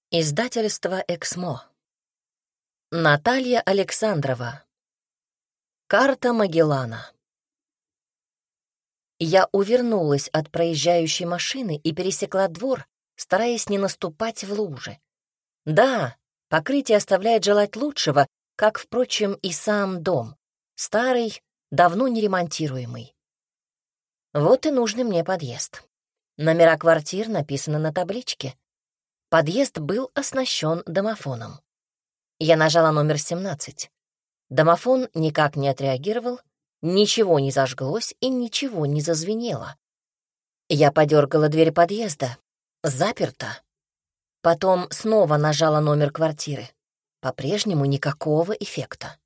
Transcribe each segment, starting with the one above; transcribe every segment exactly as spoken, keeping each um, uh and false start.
Издательство «Эксмо». Наталья Александрова. Карта Магеллана. Я увернулась от проезжающей машины и пересекла двор, стараясь не наступать в лужи. Да, покрытие оставляет желать лучшего, как, впрочем, и сам дом. Старый, давно не ремонтируемый. Вот и нужный мне подъезд. Номера квартир написаны на табличке. Подъезд был оснащен домофоном. Я нажала номер семнадцать. Домофон никак не отреагировал, ничего не зажглось и ничего не зазвенело. Я подергала дверь подъезда. Заперто. Потом снова нажала номер квартиры. По-прежнему никакого эффекта.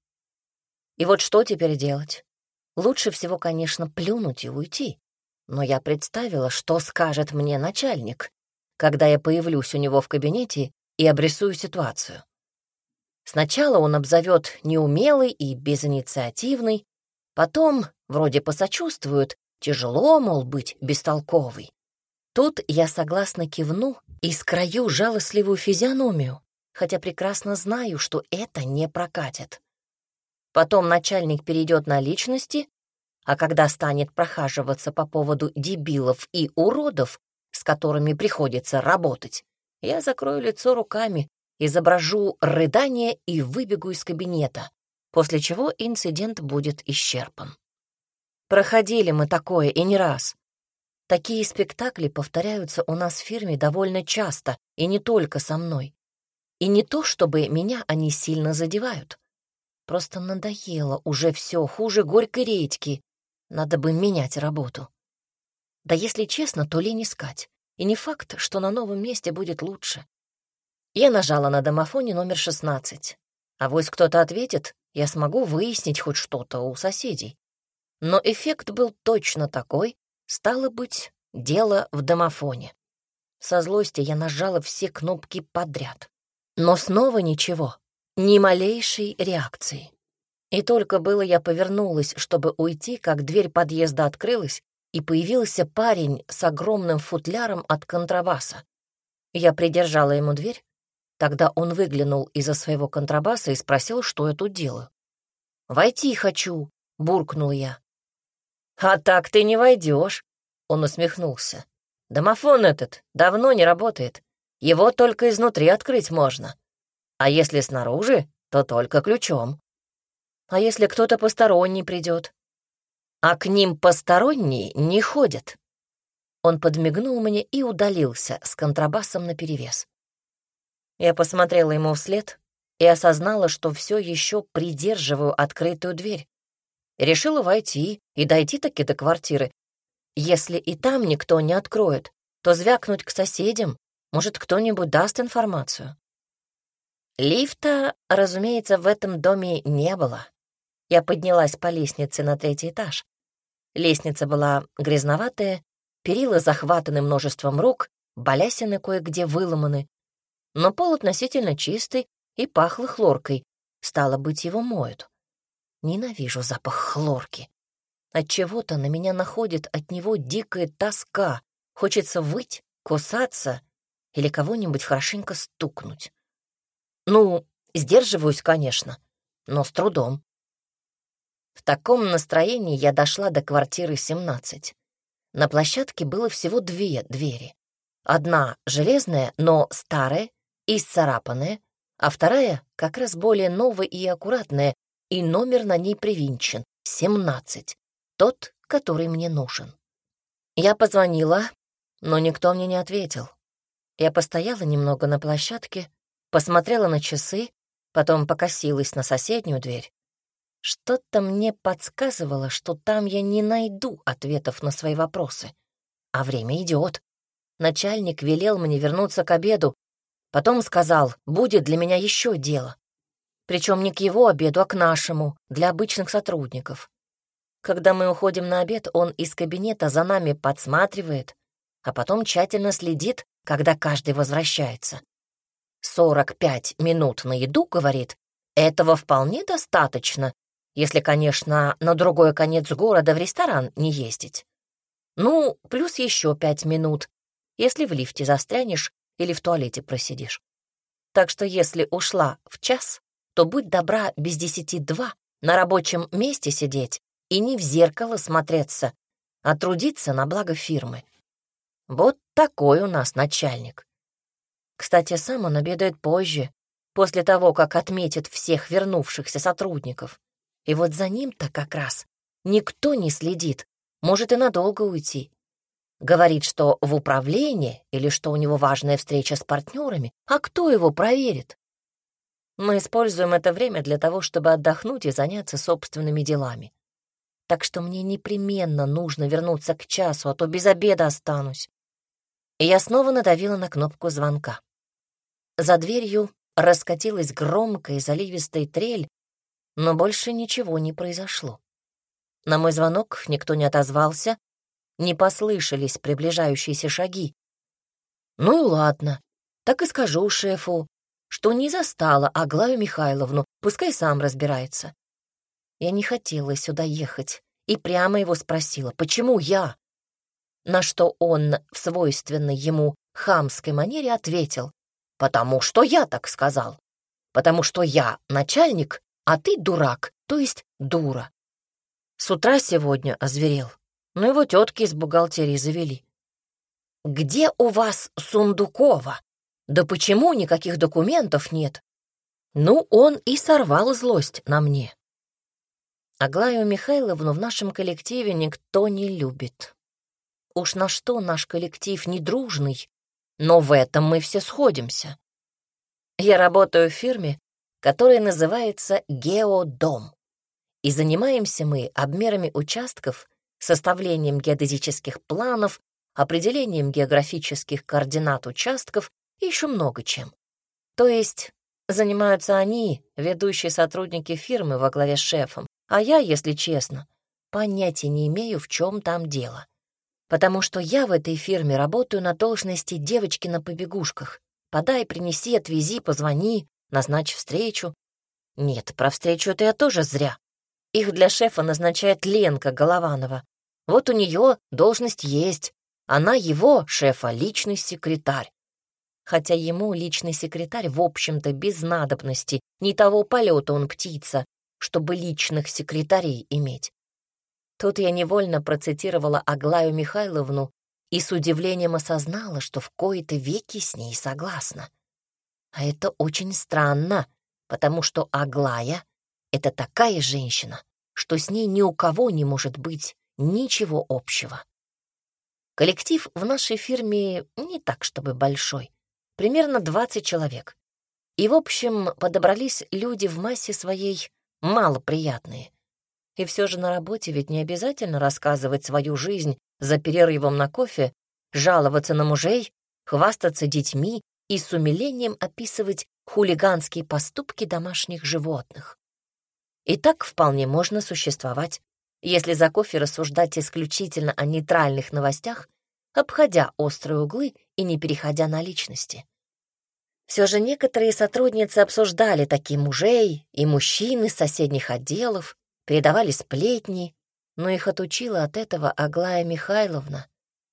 И вот что теперь делать? Лучше всего, конечно, плюнуть и уйти. Но я представила, что скажет мне начальник, когда я появлюсь у него в кабинете и обрисую ситуацию. Сначала он обзовет неумелый и безинициативный, потом вроде посочувствует, тяжело, мол, быть бестолковой. Тут я согласно кивну и скрою жалостливую физиономию, хотя прекрасно знаю, что это не прокатит. Потом начальник перейдет на личности, а когда станет прохаживаться по поводу дебилов и уродов, с которыми приходится работать, я закрою лицо руками, изображу рыдание и выбегу из кабинета, после чего инцидент будет исчерпан. Проходили мы такое и не раз. Такие спектакли повторяются у нас в фирме довольно часто, и не только со мной. И не то, чтобы меня они сильно задевают. Просто надоело уже все, хуже горькой редьки. Надо бы менять работу. Да если честно, то лень искать. И не факт, что на новом месте будет лучше. Я нажала на домофоне номер шестнадцать. Авось кто-то ответит, я смогу выяснить хоть что-то у соседей. Но эффект был точно такой, стало быть, дело в домофоне. Со злости я нажала все кнопки подряд. Но снова ничего, ни малейшей реакции. И только было я повернулась, чтобы уйти, как дверь подъезда открылась, и появился парень с огромным футляром от контрабаса. Я придержала ему дверь. Тогда он выглянул из-за своего контрабаса и спросил, что я тут делаю. «Войти хочу», — буркнул я. «А так ты не войдешь», — он усмехнулся. «Домофон этот давно не работает. Его только изнутри открыть можно. А если снаружи, то только ключом. А если кто-то посторонний придет? А к ним посторонние не ходят». Он подмигнул мне и удалился с контрабасом наперевес. Я посмотрела ему вслед и осознала, что все еще придерживаю открытую дверь. Решила войти и дойти-таки до квартиры. Если и там никто не откроет, то звякнуть к соседям, может, кто-нибудь даст информацию. Лифта, разумеется, в этом доме не было. Я поднялась по лестнице на третий этаж. Лестница была грязноватая, перила захватаны множеством рук, балясины кое-где выломаны, но пол относительно чистый и пахло хлоркой, стало быть, его моют. Ненавижу запах хлорки. Отчего-то на меня находит от него дикая тоска, хочется выть, кусаться или кого-нибудь хорошенько стукнуть. Ну, сдерживаюсь, конечно, но с трудом. В таком настроении я дошла до квартиры семнадцать. На площадке было всего две двери. Одна железная, но старая и исцарапанная, а вторая как раз более новая и аккуратная, и номер на ней привинчен — семнадцать, тот, который мне нужен. Я позвонила, но никто мне не ответил. Я постояла немного на площадке, посмотрела на часы, потом покосилась на соседнюю дверь. Что-то мне подсказывало, что там я не найду ответов на свои вопросы. А время идет. Начальник велел мне вернуться к обеду, потом сказал, будет для меня еще дело. Причем не к его обеду, а к нашему, для обычных сотрудников. Когда мы уходим на обед, он из кабинета за нами подсматривает, а потом тщательно следит, когда каждый возвращается. «Сорок пять минут на еду, — говорит, — этого вполне достаточно, если, конечно, на другой конец города в ресторан не ездить. Ну, плюс еще пять минут, если в лифте застрянешь или в туалете просидишь. Так что если ушла в час, то будь добра без десяти два на рабочем месте сидеть и не в зеркало смотреться, а трудиться на благо фирмы. Вот такой у нас начальник. Кстати, сам он обедает позже, после того, как отметит всех вернувшихся сотрудников. И вот за ним-то как раз никто не следит, может и надолго уйти. Говорит, что в управлении или что у него важная встреча с партнерами, а кто его проверит? Мы используем это время для того, чтобы отдохнуть и заняться собственными делами. Так что мне непременно нужно вернуться к часу, а то без обеда останусь. И я снова надавила на кнопку звонка. За дверью раскатилась громкая заливистая трель, но больше ничего не произошло. На мой звонок никто не отозвался, не послышались приближающиеся шаги. Ну и ладно, так и скажу шефу, что не застала Аглаю Михайловну, пускай сам разбирается. Я не хотела сюда ехать и прямо его спросила, почему я? На что он в свойственной ему хамской манере ответил, потому что я так сказал, потому что я начальник, а ты дурак, то есть дура. С утра сегодня озверел, но его тетки из бухгалтерии завели. «Где у вас Сундукова? Да почему никаких документов нет?» Ну, он и сорвал злость на мне. Аглаю Михайловну в нашем коллективе никто не любит. Уж на что наш коллектив не дружный, но в этом мы все сходимся. Я работаю в фирме, которая называется «Геодом», и занимаемся мы обмерами участков, составлением геодезических планов, определением географических координат участков и еще много чем. То есть занимаются они, ведущие сотрудники фирмы во главе с шефом, а я, если честно, понятия не имею, в чем там дело. Потому что я в этой фирме работаю на должности девочки на побегушках. Подай, принеси, отвези, позвони, назначь встречу. Нет, про встречу это я тоже зря. Их для шефа назначает Ленка Голованова. Вот у нее должность есть. Она его, шефа, личный секретарь. Хотя ему личный секретарь, в общем-то, без надобности. Не того полета он птица, чтобы личных секретарей иметь. Тут я невольно процитировала Аглаю Михайловну и с удивлением осознала, что в кои-то веки с ней согласна. А это очень странно, потому что Аглая — это такая женщина, что с ней ни у кого не может быть ничего общего. Коллектив в нашей фирме не так чтобы большой, примерно двадцать человек. И, в общем, подобрались люди в массе своей малоприятные. И все же на работе ведь не обязательно рассказывать свою жизнь за перерывом на кофе, жаловаться на мужей, хвастаться детьми и с умилением описывать хулиганские поступки домашних животных. И так вполне можно существовать, если за кофе рассуждать исключительно о нейтральных новостях, обходя острые углы и не переходя на личности. Все же некоторые сотрудницы обсуждали такие мужей и мужчин из соседних отделов, передавали сплетни, но их отучила от этого Аглая Михайловна.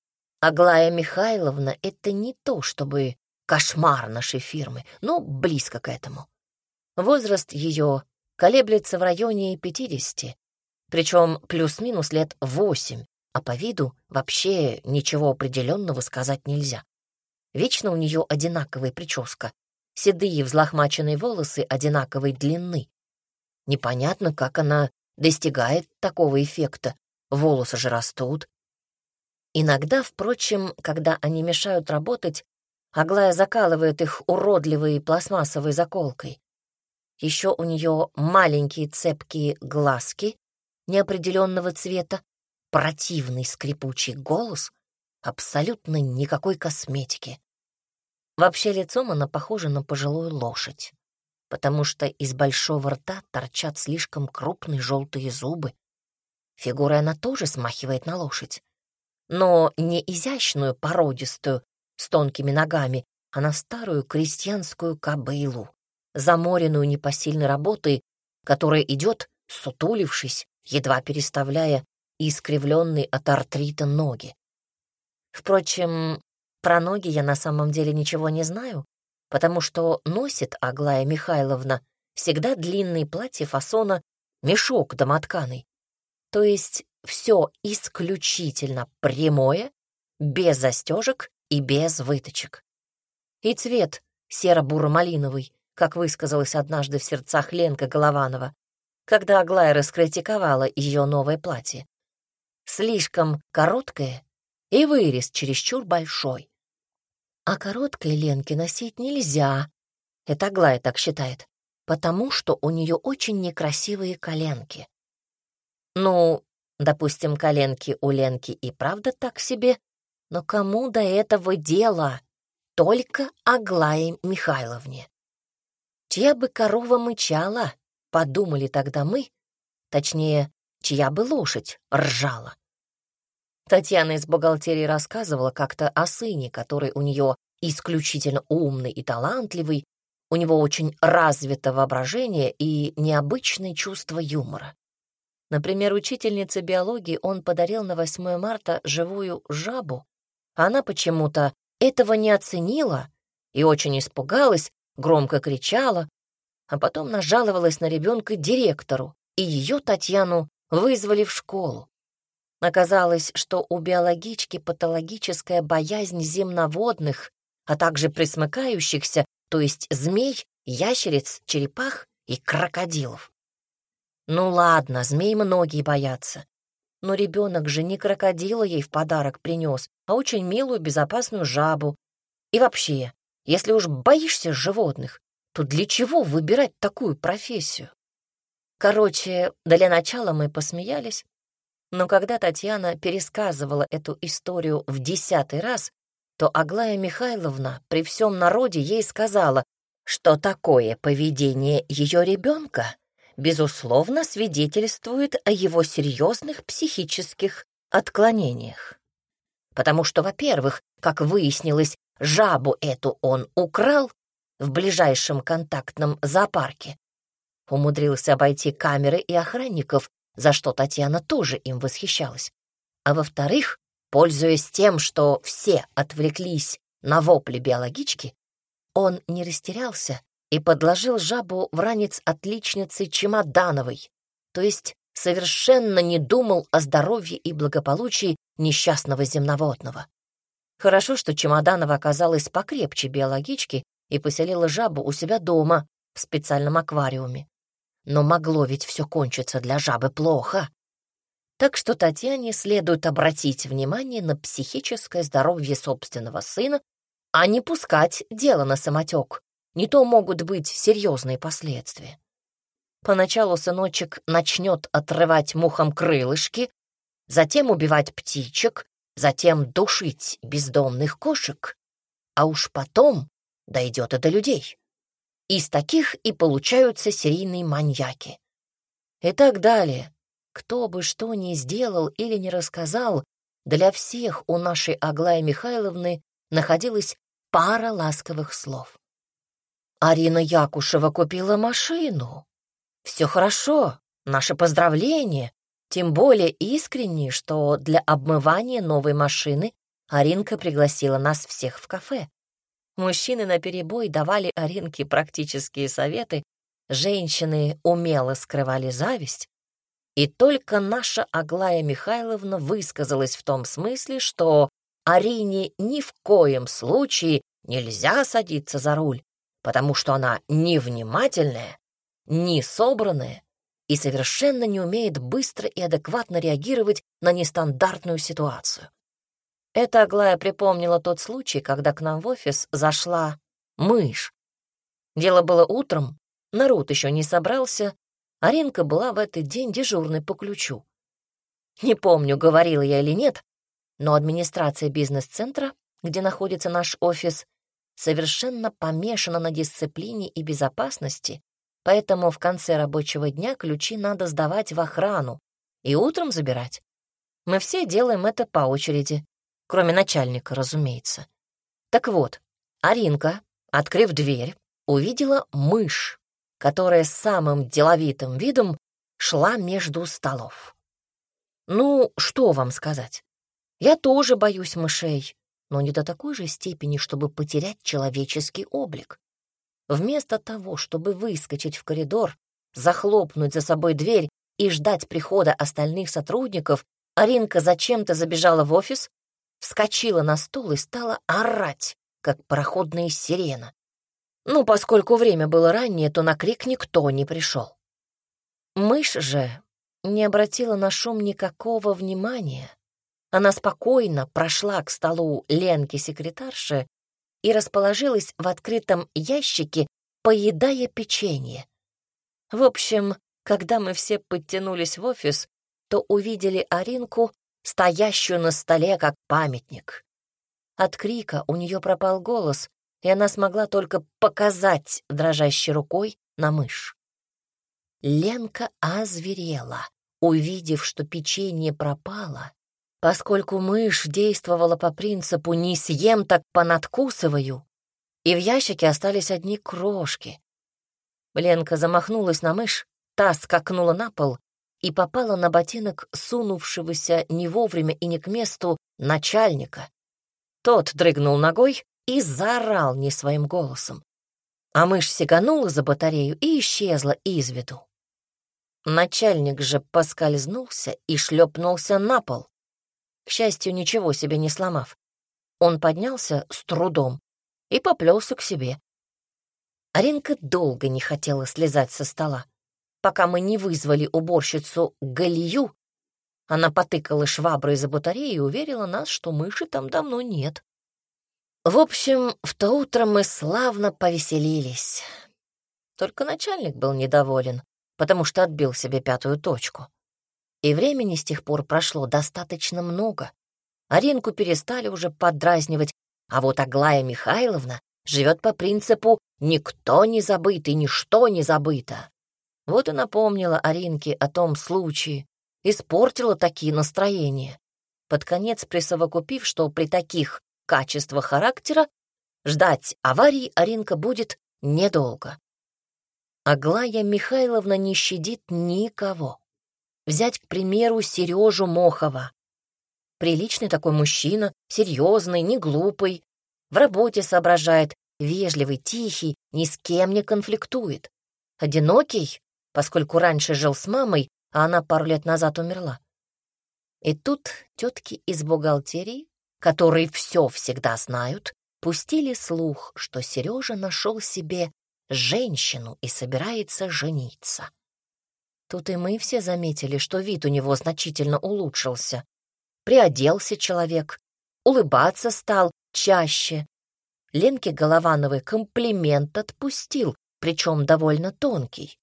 Аглая Михайловна — это не то чтобы кошмар нашей фирмы, но близко к этому. Возраст ее колеблется в районе пятидесяти, причем плюс-минус лет восемь, а по виду вообще ничего определенного сказать нельзя. Вечно у нее одинаковая прическа, седые взлохмаченные волосы одинаковой длины. Непонятно, как она достигает такого эффекта, волосы же растут. Иногда, впрочем, когда они мешают работать, Аглая закалывает их уродливой пластмассовой заколкой. Еще у нее маленькие цепкие глазки неопределенного цвета, противный скрипучий голос, абсолютно никакой косметики. Вообще лицом она похожа на пожилую лошадь, потому что из большого рта торчат слишком крупные желтые зубы. Фигурой она тоже смахивает на лошадь, но не изящную, породистую, с тонкими ногами, а на старую крестьянскую кобылу, заморенную непосильной работой, которая идет, сутулившись, едва переставляя искривленные от артрита ноги. Впрочем, про ноги я на самом деле ничего не знаю, потому что носит Аглая Михайловна всегда длинные платья фасона мешок домотканый, то есть все исключительно прямое, без застежек и без выточек. И цвет серо-буро-малиновый, как высказалась однажды в сердцах Ленка Голованова, когда Аглая раскритиковала ее новое платье. Слишком короткое и вырез чересчур большой. А короткое Ленке носить нельзя, это Аглая так считает, потому что у нее очень некрасивые коленки. Ну, допустим, коленки у Ленки и правда так себе, но кому до этого дело? Только Аглае Михайловне. Чья бы корова мычала, подумали тогда мы, точнее, чья бы лошадь ржала. Татьяна из бухгалтерии рассказывала как-то о сыне, который у нее исключительно умный и талантливый, у него очень развито воображение и необычное чувство юмора. Например, учительнице биологии он подарил на восьмое марта живую жабу, а она почему-то этого не оценила и очень испугалась, громко кричала, а потом нажаловалась на ребенка директору, и ее, Татьяну, вызвали в школу. Оказалось, что у биологички патологическая боязнь земноводных, а также пресмыкающихся, то есть змей, ящериц, черепах и крокодилов. Ну ладно, змей многие боятся, но ребенок же не крокодила ей в подарок принес, а очень милую безопасную жабу. И вообще, если уж боишься животных, то для чего выбирать такую профессию? Короче, для начала мы посмеялись, но когда Татьяна пересказывала эту историю в десятый раз, то Аглая Михайловна при всем народе ей сказала, что такое поведение ее ребенка безусловно свидетельствует о его серьезных психических отклонениях. Потому что, во-первых, как выяснилось, жабу эту он украл в ближайшем контактном зоопарке. Умудрился обойти камеры и охранников, за что Татьяна тоже им восхищалась. А во-вторых, пользуясь тем, что все отвлеклись на вопли биологички, он не растерялся и подложил жабу в ранец отличницы Чемодановой, то есть совершенно не думал о здоровье и благополучии несчастного земноводного. Хорошо, что Чемоданова оказалась покрепче биологички и поселила жабу у себя дома в специальном аквариуме. Но могло ведь все кончиться для жабы плохо. Так что Татьяне следует обратить внимание на психическое здоровье собственного сына, а не пускать дело на самотек. Не то могут быть серьезные последствия. Поначалу сыночек начнет отрывать мухам крылышки, затем убивать птичек, затем душить бездомных кошек, а уж потом дойдет и до людей. Из таких и получаются серийные маньяки. И так далее. Кто бы что ни сделал или не рассказал, для всех у нашей Аглаи Михайловны находилась пара ласковых слов. Арина Якушева купила машину. Все хорошо, наши поздравления, тем более искренние, что для обмывания новой машины Аринка пригласила нас всех в кафе. Мужчины наперебой давали Аринке практические советы, женщины умело скрывали зависть, и только наша Аглая Михайловна высказалась в том смысле, что Арине ни в коем случае нельзя садиться за руль, потому что она невнимательная, не собранная и совершенно не умеет быстро и адекватно реагировать на нестандартную ситуацию. Это Аглая припомнила тот случай, когда к нам в офис зашла мышь. Дело было утром, народ еще не собрался, а Ринка была в этот день дежурной по ключу. Не помню, говорила я или нет, но администрация бизнес-центра, где находится наш офис, совершенно помешана на дисциплине и безопасности, поэтому в конце рабочего дня ключи надо сдавать в охрану и утром забирать. Мы все делаем это по очереди, кроме начальника, разумеется. Так вот, Аринка, открыв дверь, увидела мышь, которая с самым деловитым видом шла между столов. Ну, что вам сказать? Я тоже боюсь мышей, но не до такой же степени, чтобы потерять человеческий облик. Вместо того, чтобы выскочить в коридор, захлопнуть за собой дверь и ждать прихода остальных сотрудников, Аринка зачем-то забежала в офис, вскочила на стул и стала орать, как пароходная сирена. Ну, поскольку время было раннее, то на крик никто не пришел. Мышь же не обратила на шум никакого внимания. Она спокойно прошла к столу Ленки-секретарши и расположилась в открытом ящике, поедая печенье. В общем, когда мы все подтянулись в офис, то увидели Аринку, стоящую на столе как памятник. От крика у нее пропал голос, и она смогла только показать дрожащей рукой на мышь. Ленка озверела, увидев, что печенье пропало, поскольку мышь действовала по принципу «не съем, так понадкусываю», и в ящике остались одни крошки. Ленка замахнулась на мышь, та скакнула на пол и попала на ботинок сунувшегося не вовремя и не к месту начальника. Тот дрыгнул ногой и заорал не своим голосом. А мышь сиганула за батарею и исчезла из виду. Начальник же поскользнулся и шлепнулся на пол, к счастью, ничего себе не сломав. Он поднялся с трудом и поплелся к себе. Аринка долго не хотела слезать со стола, пока мы не вызвали уборщицу Галию. Она потыкала шваброй за батарею и уверила нас, что мыши там давно нет. В общем, в то утро мы славно повеселились. Только начальник был недоволен, потому что отбил себе пятую точку. И времени с тех пор прошло достаточно много. Аринку перестали уже поддразнивать, а вот Аглая Михайловна живет по принципу «никто не забыт и ничто не забыто». Вот и напомнила Аринке о том случае, испортила такие настроения, под конец присовокупив, что при таких качествах характера ждать аварии Аринка будет недолго. Аглая Михайловна не щадит никого. Взять, к примеру, Сережу Мохова. Приличный такой мужчина, серьезный, не глупый, в работе соображает, вежливый, тихий, ни с кем не конфликтует. Одинокий, поскольку раньше жил с мамой, а она пару лет назад умерла. И тут тетки из бухгалтерии, которые все всегда знают, пустили слух, что Сережа нашел себе женщину и собирается жениться. Тут и мы все заметили, что вид у него значительно улучшился. Приоделся человек, улыбаться стал чаще. Ленке Головановой комплимент отпустил, причем довольно тонкий.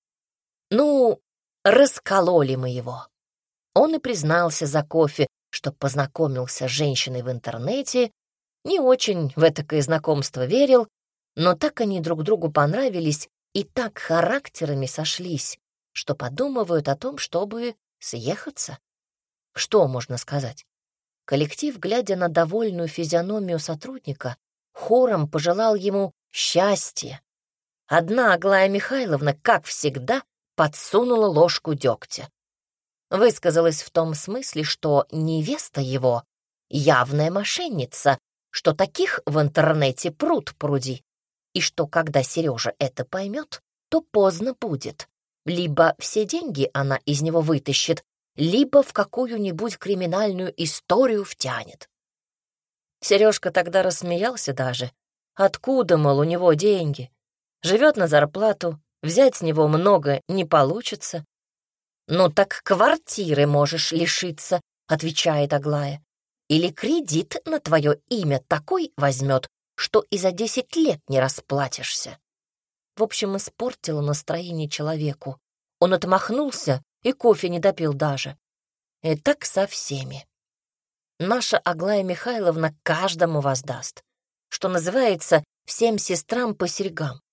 Ну, раскололи мы его. Он и признался за кофе, что познакомился с женщиной в интернете, не очень в этакое знакомство верил, но так они друг другу понравились и так характерами сошлись, что подумывают о том, чтобы съехаться. Что можно сказать? Коллектив, глядя на довольную физиономию сотрудника, хором пожелал ему счастья. Одна Аглая Михайловна, как всегда, подсунула ложку дегтя. Высказалась в том смысле, что невеста его — явная мошенница, что таких в интернете пруд пруди, и что, когда Сережа это поймет, то поздно будет. Либо все деньги она из него вытащит, либо в какую-нибудь криминальную историю втянет. Сережка тогда рассмеялся даже. Откуда, мол, у него деньги? Живет на зарплату, взять с него много не получится. «Ну так квартиры можешь лишиться», — отвечает Аглая. «Или кредит на твое имя такой возьмет, что и за десять лет не расплатишься». В общем, испортила настроение человеку. Он отмахнулся и кофе не допил даже. И так со всеми. Наша Аглая Михайловна каждому воздаст, что называется, всем сестрам по серьгам.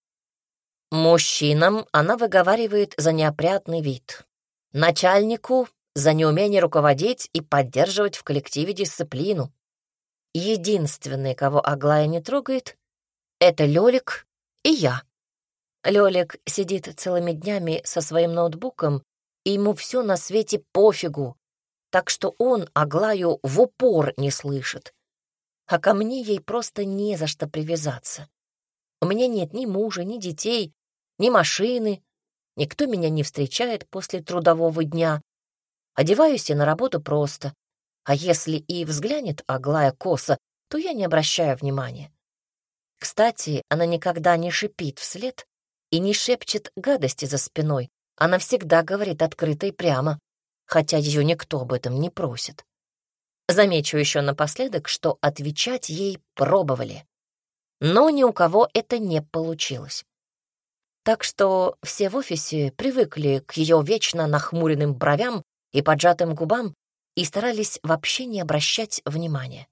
Мужчинам она выговаривает за неопрятный вид. Начальнику — за неумение руководить и поддерживать в коллективе дисциплину. Единственный, кого Аглая не трогает, — это Лёлик и я. Лёлик сидит целыми днями со своим ноутбуком, и ему все на свете пофигу, так что он Аглаю в упор не слышит. а ко мне ей просто не за что привязаться. У меня нет ни мужа, ни детей, ни машины, никто меня не встречает после трудового дня. Одеваюсь я на работу просто, а если и взглянет Аглая косо, то я не обращаю внимания. Кстати, она никогда не шипит вслед и не шепчет гадости за спиной. Она всегда говорит открыто и прямо, хотя ее никто об этом не просит. Замечу еще напоследок, что отвечать ей пробовали, но ни у кого это не получилось. Так что все в офисе привыкли к ее вечно нахмуренным бровям и поджатым губам и старались вообще не обращать внимания.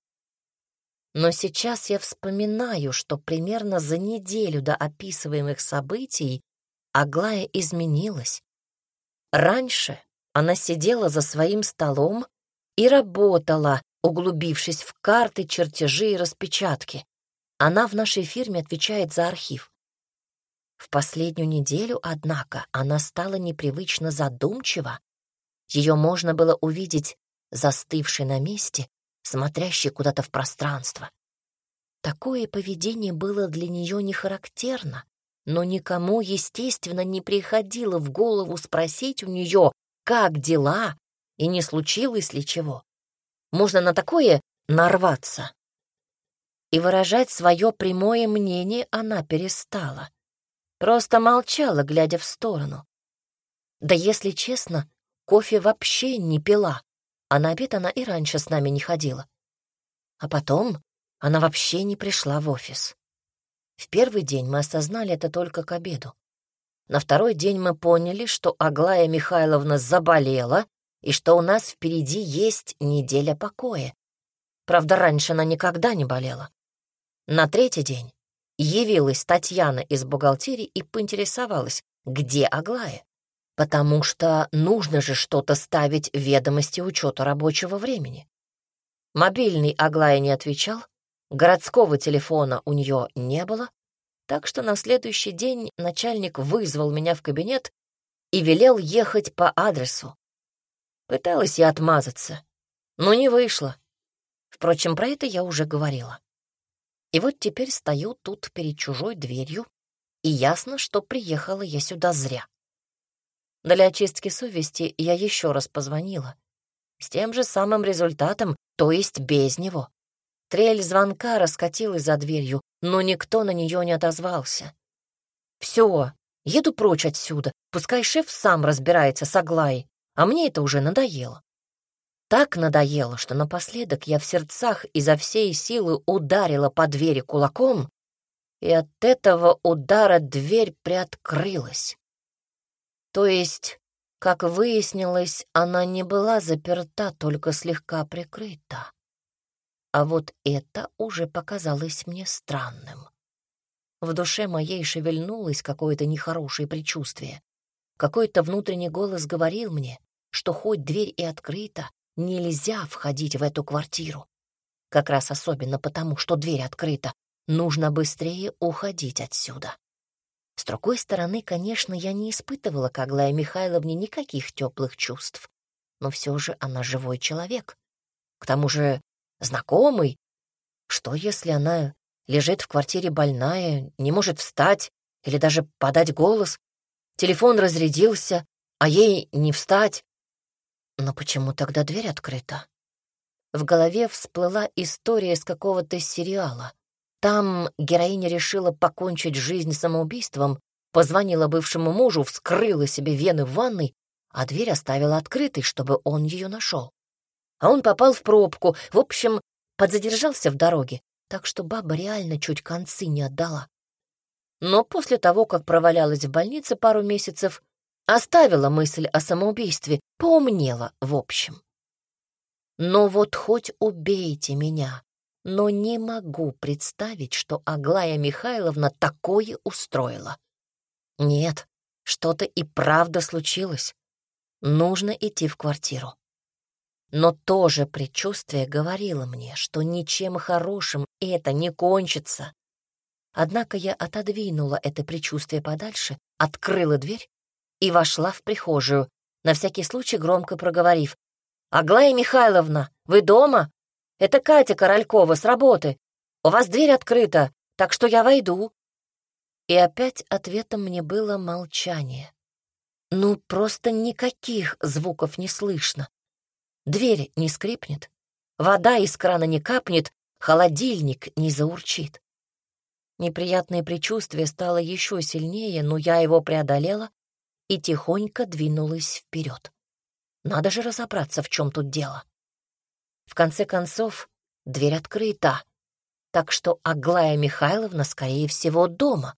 Но сейчас я вспоминаю, что примерно за неделю до описываемых событий Аглая изменилась. Раньше она сидела за своим столом и работала, углубившись в карты, чертежи и распечатки. Она в нашей фирме отвечает за архив. В последнюю неделю, однако, она стала непривычно задумчива. Ее можно было увидеть застывшей на месте, смотрящей куда-то в пространство. Такое поведение было для нее не характерно, но никому, естественно, не приходило в голову спросить у нее, как дела и не случилось ли чего. Можно на такое нарваться. И выражать свое прямое мнение она перестала. Просто молчала, глядя в сторону. Да, если честно, кофе вообще не пила, а на обед она и раньше с нами не ходила. А потом она вообще не пришла в офис. В первый день мы осознали это только к обеду. На второй день мы поняли, что Аглая Михайловна заболела и что у нас впереди есть неделя покоя. Правда, раньше она никогда не болела. На третий день явилась Татьяна из бухгалтерии и поинтересовалась, где Аглая, потому что нужно же что-то ставить в ведомости учета рабочего времени. Мобильный Аглая не отвечал, городского телефона у нее не было, так что на следующий день начальник вызвал меня в кабинет и велел ехать по адресу. Пыталась я отмазаться, но не вышло. Впрочем, про это я уже говорила. И вот теперь стою тут перед чужой дверью, и ясно, что приехала я сюда зря. Для очистки совести я еще раз позвонила. С тем же самым результатом, то есть без него. Трель звонка раскатилась за дверью, но никто на нее не отозвался. Все, еду прочь отсюда, пускай шеф сам разбирается с Аглаей, а мне это уже надоело. Так надоело, что напоследок я в сердцах изо всей силы ударила по двери кулаком, и от этого удара дверь приоткрылась. То есть, как выяснилось, она не была заперта, только слегка прикрыта. А вот это уже показалось мне странным. В душе моей шевельнулось какое-то нехорошее предчувствие. Какой-то внутренний голос говорил мне, что хоть дверь и открыта, нельзя входить в эту квартиру. Как раз особенно потому, что дверь открыта, нужно быстрее уходить отсюда. С другой стороны, конечно, я не испытывала к Аглае Михайловне никаких теплых чувств, но все же она живой человек. К тому же знакомый. Что, если она лежит в квартире больная, не может встать или даже подать голос? Телефон разрядился, а ей не встать. Но почему тогда дверь открыта? В голове всплыла история из какого-то сериала. Там героиня решила покончить жизнь самоубийством, позвонила бывшему мужу, вскрыла себе вены в ванной, а дверь оставила открытой, чтобы он ее нашел. А он попал в пробку, в общем, подзадержался в дороге, так что баба реально чуть концы не отдала. Но после того, как провалялась в больнице пару месяцев, оставила мысль о самоубийстве, поумнела в общем. Но вот хоть убейте меня, но не могу представить, что Аглая Михайловна такое устроила. Нет, что-то и правда случилось. Нужно идти в квартиру. Но тоже предчувствие говорило мне, что ничем хорошим это не кончится. Однако я отодвинула это предчувствие подальше, открыла дверь и вошла в прихожую, на всякий случай громко проговорив: «Аглая Михайловна, вы дома?» Это Катя Королькова с работы. У вас дверь открыта, так что я войду». И опять ответом мне было молчание. Ну, просто никаких звуков не слышно. Дверь не скрипнет, вода из крана не капнет, холодильник не заурчит. Неприятное предчувствие стало еще сильнее, но я его преодолела и тихонько двинулась вперед. Надо же разобраться, в чем тут дело. В конце концов, дверь открыта, так что Аглая Михайловна, скорее всего, дома.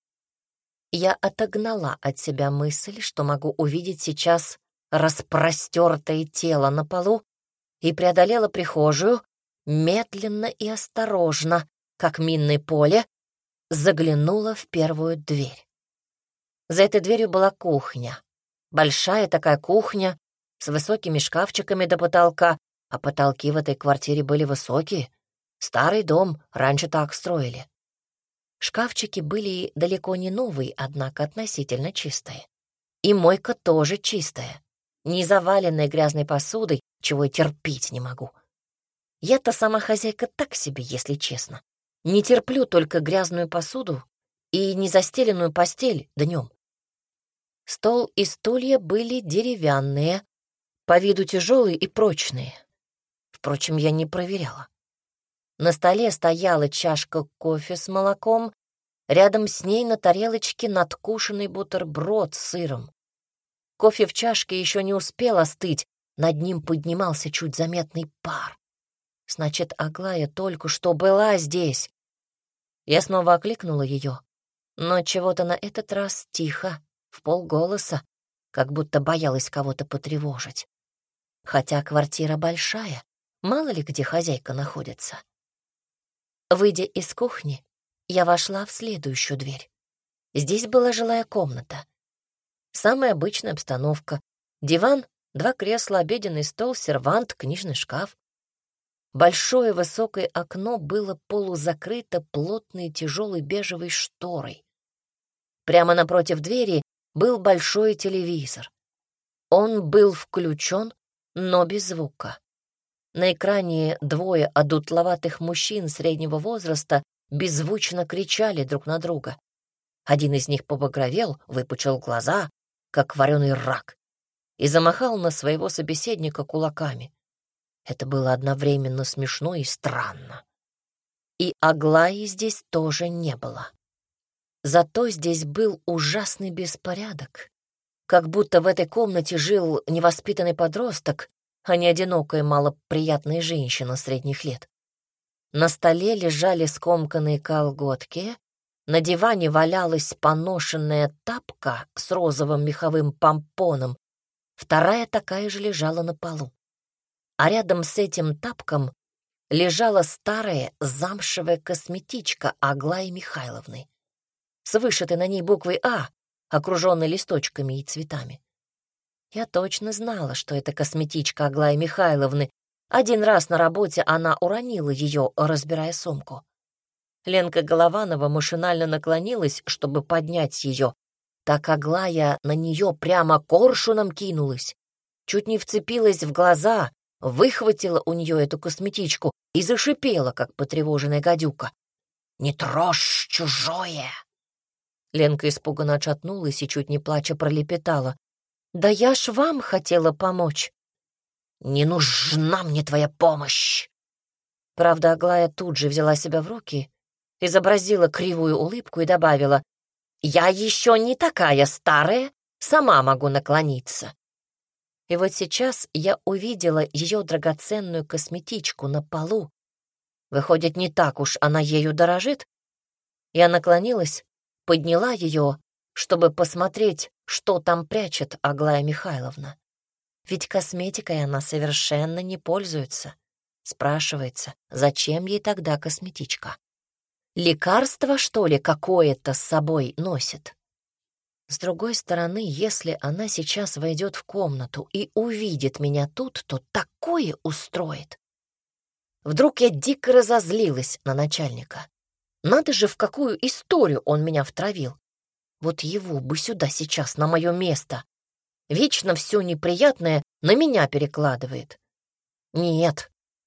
Я отогнала от себя мысль, что могу увидеть сейчас распростертое тело на полу, и преодолела прихожую, медленно и осторожно, как минное поле, заглянула в первую дверь. За этой дверью была кухня. Большая такая кухня с высокими шкафчиками до потолка, а потолки в этой квартире были высокие. Старый дом, раньше так строили. Шкафчики были далеко не новые, однако относительно чистые. И мойка тоже чистая, не заваленная грязной посудой, чего я терпеть не могу. Я-то сама хозяйка так себе, если честно. Не терплю только грязную посуду и незастеленную постель днем. Стол и стулья были деревянные, по виду тяжелые и прочные. Впрочем, я не проверяла. На столе стояла чашка кофе с молоком, рядом с ней на тарелочке надкушенный бутерброд с сыром. Кофе в чашке еще не успел остыть, над ним поднимался чуть заметный пар. Значит, Аглая только что была здесь. Я снова окликнула ее, но чего-то на этот раз тихо, вполголоса, как будто боялась кого-то потревожить. Хотя квартира большая, мало ли где хозяйка находится. Выйдя из кухни, я вошла в следующую дверь. Здесь была жилая комната. Самая обычная обстановка. Диван, два кресла, обеденный стол, сервант, книжный шкаф. Большое высокое окно было полузакрыто плотной тяжелой бежевой шторой. Прямо напротив двери был большой телевизор. Он был включен, но без звука. На экране двое одутловатых мужчин среднего возраста беззвучно кричали друг на друга. Один из них побагровел, выпучил глаза, как вареный рак, и замахал на своего собеседника кулаками. Это было одновременно смешно и странно. И Аглаи здесь тоже не было. Зато здесь был ужасный беспорядок, как будто в этой комнате жил невоспитанный подросток, а не одинокая малоприятная женщина средних лет. На столе лежали скомканные колготки, на диване валялась поношенная тапка с розовым меховым помпоном, вторая такая же лежала на полу. А рядом с этим тапком лежала старая замшевая косметичка Аглаи Михайловны с вышитой на ней буквой «А», окруженной листочками и цветами. Я точно знала, что это косметичка Аглаи Михайловны. Один раз на работе она уронила ее, разбирая сумку. Ленка Голованова машинально наклонилась, чтобы поднять ее. Так Аглая на нее прямо коршуном кинулась, чуть не вцепилась в глаза, выхватила у нее эту косметичку и зашипела, как потревоженная гадюка. «Не трожь чужое!» Ленка испуганно отшатнулась и, чуть не плача, пролепетала. «Да я ж вам хотела помочь». «Не нужна мне твоя помощь!» Правда, Аглая тут же взяла себя в руки, изобразила кривую улыбку и добавила: «Я еще не такая старая, сама могу наклониться». И вот сейчас я увидела ее драгоценную косметичку на полу. Выходит, не так уж она ею дорожит. Я наклонилась, подняла ее, чтобы посмотреть, что там прячет Аглая Михайловна. Ведь косметикой она совершенно не пользуется. Спрашивается, зачем ей тогда косметичка? Лекарство, что ли, какое-то с собой носит? С другой стороны, если она сейчас войдет в комнату и увидит меня тут, то такое устроит. Вдруг я дико разозлилась на начальника. Надо же, в какую историю он меня втравил. Вот его бы сюда сейчас, на мое место. Вечно все неприятное на меня перекладывает. Нет,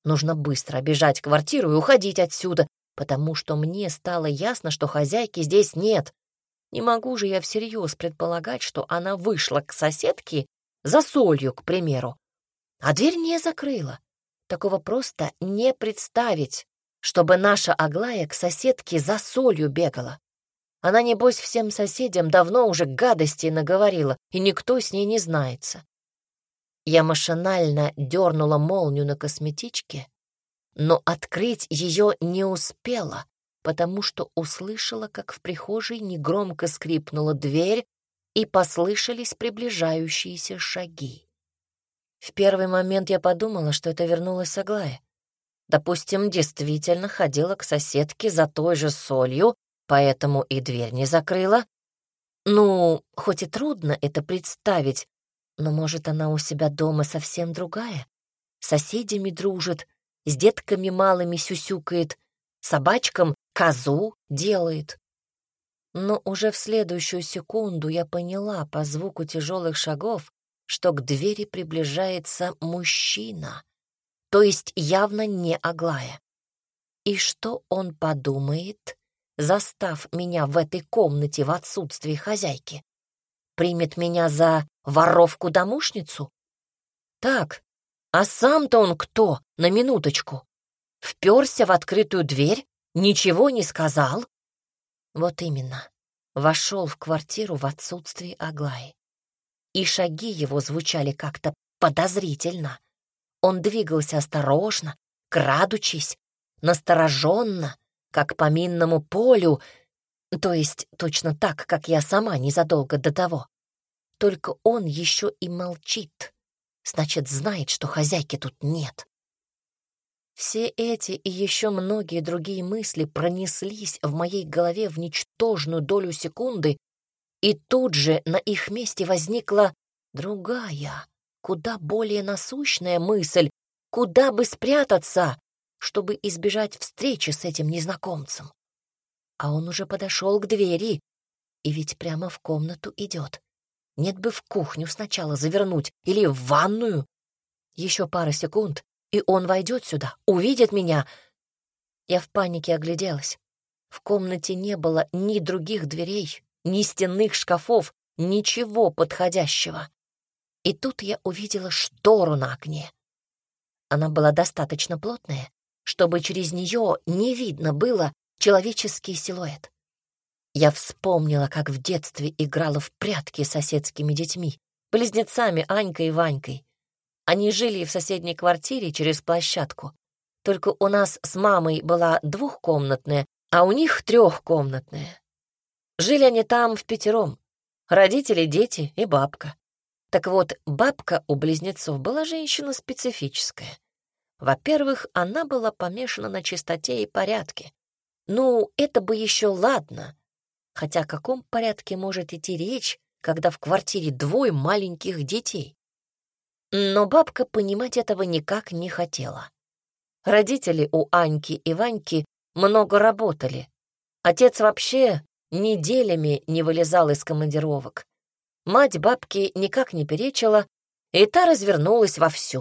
Нужно быстро бежать в квартиру и уходить отсюда, потому что мне стало ясно, что хозяйки здесь нет. Не могу же я всерьез предполагать, что она вышла к соседке за солью, к примеру, а дверь не закрыла. Такого просто не представить, чтобы наша Аглая к соседке за солью бегала. Она, небось, всем соседям давно уже гадостей наговорила, и никто с ней не знается. Я машинально дернула молнию на косметичке, но открыть ее не успела, потому что услышала, как в прихожей негромко скрипнула дверь и послышались приближающиеся шаги. В первый момент я подумала, что это вернулась Аглая. Допустим, действительно ходила к соседке за той же солью, поэтому и дверь не закрыла. Ну, хоть и трудно это представить, но, может, она у себя дома совсем другая? С соседями дружит, с детками малыми сюсюкает, собачкам козу делает. Но уже в следующую секунду я поняла по звуку тяжелых шагов, что к двери приближается мужчина, то есть явно не Аглая. И что он подумает, застав меня в этой комнате в отсутствии хозяйки? Примет меня за воровку-домушницу? Так, а сам-то он кто, на минуточку? Вперся в открытую дверь, ничего не сказал? Вот именно, вошел в квартиру в отсутствии Аглаи. И шаги его звучали как-то подозрительно. Он двигался осторожно, крадучись, настороженно, как по минному полю, то есть точно так, как я сама незадолго до того. Только он еще и молчит, значит, знает, что хозяйки тут нет. Все эти и еще многие другие мысли пронеслись в моей голове в ничтожную долю секунды, и тут же на их месте возникла другая, куда более насущная мысль, куда бы спрятаться, чтобы избежать встречи с этим незнакомцем. А он уже подошел к двери, и ведь прямо в комнату идет. Нет бы в кухню сначала завернуть или в ванную. Еще пара секунд, и он войдет сюда, увидит меня. Я в панике огляделась. В комнате не было ни других дверей, ни стенных шкафов, ничего подходящего. И тут я увидела штору на окне. Она была достаточно плотная, чтобы через нее не видно было человеческий силуэт. Я вспомнила, как в детстве играла в прятки с соседскими детьми, близнецами Анькой и Ванькой. Они жили в соседней квартире через площадку. Только у нас с мамой была двухкомнатная, а у них трехкомнатная. Жили они там впятером. Родители, дети и бабка. Так вот, бабка у близнецов была женщина специфическая. Во-первых, она была помешана на чистоте и порядке. Ну, это бы еще ладно. Хотя о каком порядке может идти речь, когда в квартире двое маленьких детей? Но бабка понимать этого никак не хотела. Родители у Аньки и Ваньки много работали. Отец вообще неделями не вылезал из командировок. Мать бабки никак не перечила, и та развернулась вовсю.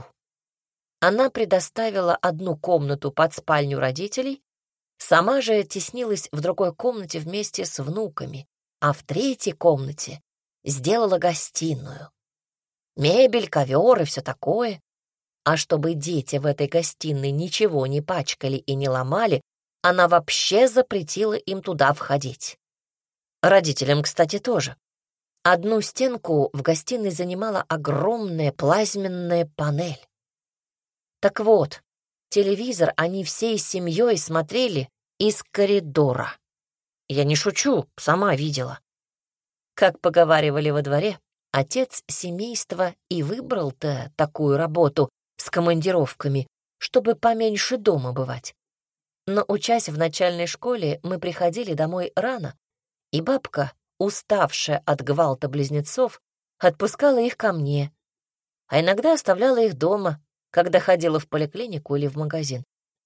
Она предоставила одну комнату под спальню родителей, сама же теснилась в другой комнате вместе с внуками, а в третьей комнате сделала гостиную. Мебель, ковер и все такое. А чтобы дети в этой гостиной ничего не пачкали и не ломали, она вообще запретила им туда входить. Родителям, кстати, тоже. Одну стенку в гостиной занимала огромная плазменная панель. Так вот, телевизор они всей семьей смотрели из коридора. Я не шучу, сама видела. Как поговаривали во дворе, отец семейства и выбрал-то такую работу с командировками, чтобы поменьше дома бывать. Но, учась в начальной школе, мы приходили домой рано, и бабка, уставшая от гвалта близнецов, отпускала их ко мне, а иногда оставляла их дома, когда ходила в поликлинику или в магазин.